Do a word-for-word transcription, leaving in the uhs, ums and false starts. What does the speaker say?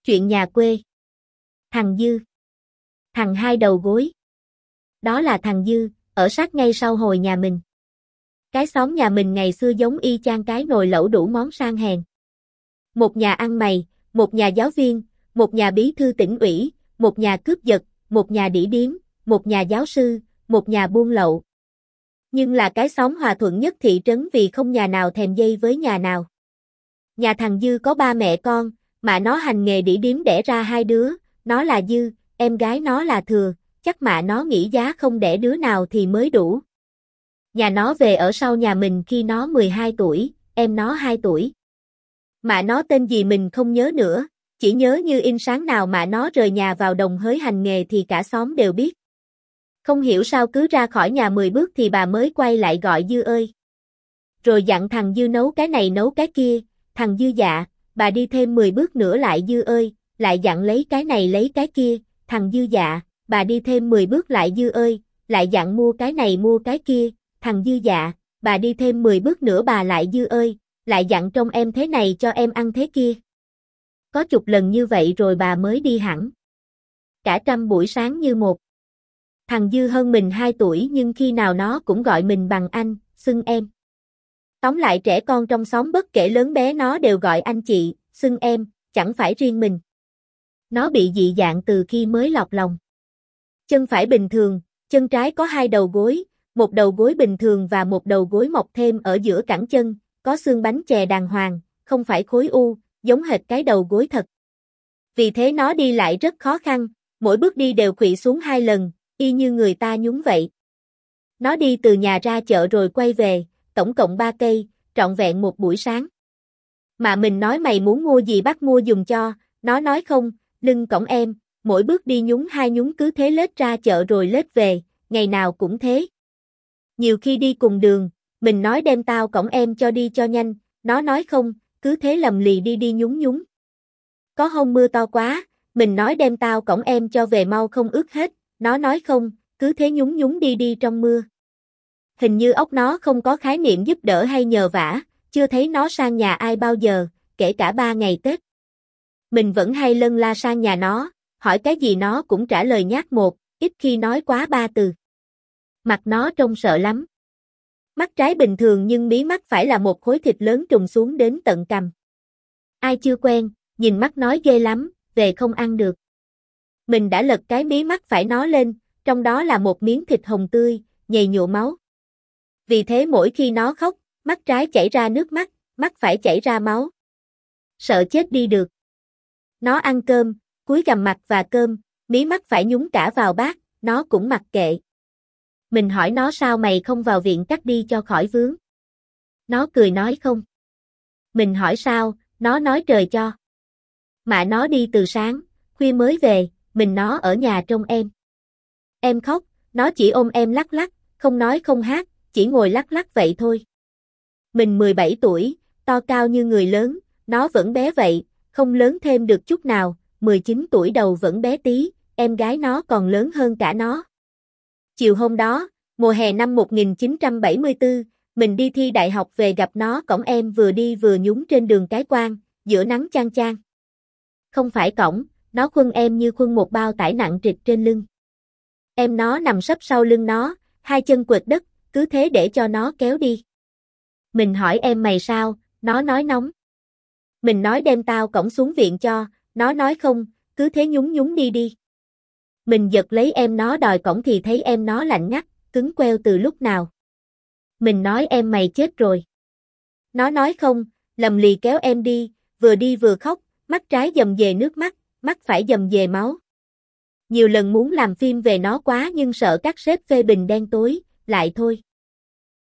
Chuyện nhà quê. Thằng Dư. Thằng hai đầu gối. Đó là thằng Dư, ở sát ngay sau hồi nhà mình. Cái xóm nhà mình ngày xưa giống y chang cái nồi lẩu đủ món sang hèn. Một nhà ăn mày, một nhà giáo viên, một nhà bí thư tỉnh ủy, một nhà cướp giật, một nhà đĩ điếm, một nhà giáo sư, một nhà buôn lậu. Nhưng là cái xóm hòa thuận nhất thị trấn vì không nhà nào thèm dây với nhà nào. Nhà thằng Dư có ba mẹ con, mạ nó hành nghề đĩ điếm đẻ ra hai đứa, nó là Dư, em gái nó là Thừa, chắc mạ nó nghĩ giá không đẻ đứa nào thì mới đủ. Nhà nó về ở sau nhà mình khi nó mười hai tuổi, em nó hai tuổi. Mạ nó tên gì mình không nhớ nữa, chỉ nhớ như in sáng nào mạ nó rời nhà vào đồng hới hành nghề thì cả xóm đều biết. Không hiểu sao cứ ra khỏi nhà mười bước thì bà mới quay lại gọi Dư ơi. Rồi dặn thằng Dư nấu cái này nấu cái kia, thằng Dư dạ, bà đi thêm mười bước nữa lại Dư ơi, lại dặn lấy cái này lấy cái kia, thằng Dư dạ, bà đi thêm mười bước lại Dư ơi, lại dặn mua cái này mua cái kia, thằng Dư dạ, bà đi thêm mười bước nữa bà lại Dư ơi, lại dặn trông em thế này cho em ăn thế kia. Có chục lần như vậy rồi bà mới đi hẳn. Cả trăm buổi sáng như một. Thằng Dư hơn mình hai tuổi nhưng khi nào nó cũng gọi mình bằng anh, xưng em. Tóm lại trẻ con trong xóm bất kể lớn bé nó đều gọi anh chị, xưng em, chẳng phải riêng mình. Nó bị dị dạng từ khi mới lọt lòng. Chân phải bình thường, chân trái có hai đầu gối, một đầu gối bình thường và một đầu gối mọc thêm ở giữa cẳng chân, có xương bánh chè đàng hoàng, không phải khối u, giống hệt cái đầu gối thật. Vì thế nó đi lại rất khó khăn, mỗi bước đi đều khuỵu xuống hai lần, y như người ta nhún vậy. Nó đi từ nhà ra chợ rồi quay về, tổng cộng ba cây, trọn vẹn một buổi sáng. Mà mình nói mày muốn mua gì bắt mua dùng cho, nó nói không, lưng cõng em, mỗi bước đi nhún hai nhún cứ thế lết ra chợ rồi lết về, ngày nào cũng thế. Nhiều khi đi cùng đường, mình nói đem tao cõng em cho đi cho nhanh, nó nói không, cứ thế lầm lì đi đi nhún nhún. Có hôm mưa to quá, mình nói đem tao cõng em cho về mau không ướt hết, nó nói không, cứ thế nhún nhún đi đi trong mưa. Hình như óc nó không có khái niệm giúp đỡ hay nhờ vả, chưa thấy nó sang nhà ai bao giờ, kể cả ba ngày Tết. Mình vẫn hay lân la sang nhà nó, hỏi cái gì nó cũng trả lời nhát một, ít khi nói quá ba từ. Mặt nó trông sợ lắm. Mắt trái bình thường nhưng mí mắt phải là một khối thịt lớn trùng xuống đến tận cằm. Ai chưa quen, nhìn mắt nói ghê lắm, về không ăn được. Mình đã lật cái mí mắt phải nó lên, trong đó là một miếng thịt hồng tươi, nhầy nhụa máu. Vì thế mỗi khi nó khóc, mắt trái chảy ra nước mắt, mắt phải chảy ra máu. Sợ chết đi được. Nó ăn cơm, cúi gằm mặt và cơm, mí mắt phải nhúng cả vào bát, nó cũng mặc kệ. Mình hỏi nó sao mày không vào viện cắt đi cho khỏi vướng. Nó cười nói không. Mình hỏi sao, nó nói trời cho. Mà nó đi từ sáng, khuya mới về, mình nó ở nhà trông em. Em khóc, nó chỉ ôm em lắc lắc, không nói không hát, chỉ ngồi lắc lắc vậy thôi. Mình mười bảy tuổi, to cao như người lớn, nó vẫn bé vậy, không lớn thêm được chút nào, mười chín tuổi đầu vẫn bé tí, em gái nó còn lớn hơn cả nó. Chiều hôm đó, mùa hè năm một nghìn chín trăm bảy mươi tư, mình đi thi đại học về gặp nó cõng em vừa đi vừa nhún trên đường Cái Quan, giữa nắng chang chang. Không phải cõng, nó khuân em như khuân một bao tải nặng trịch trên lưng. Em nó nằm sấp sau lưng nó, hai chân quệt đất, cứ thế để cho nó kéo đi. Mình hỏi em mày sao, nó nói nóng. Mình nói đem tao cõng xuống viện cho, nó nói không, cứ thế nhún nhún đi đi. Mình giật lấy em nó đòi cõng thì thấy em nó lạnh ngắt, cứng queo từ lúc nào. Mình nói em mày chết rồi. Nó nói không, lầm lì kéo em đi, vừa đi vừa khóc, mắt trái dầm về nước mắt, mắt phải dầm về máu. Nhiều lần muốn làm phim về nó quá nhưng sợ các sếp phê bình đen tối, lại thôi.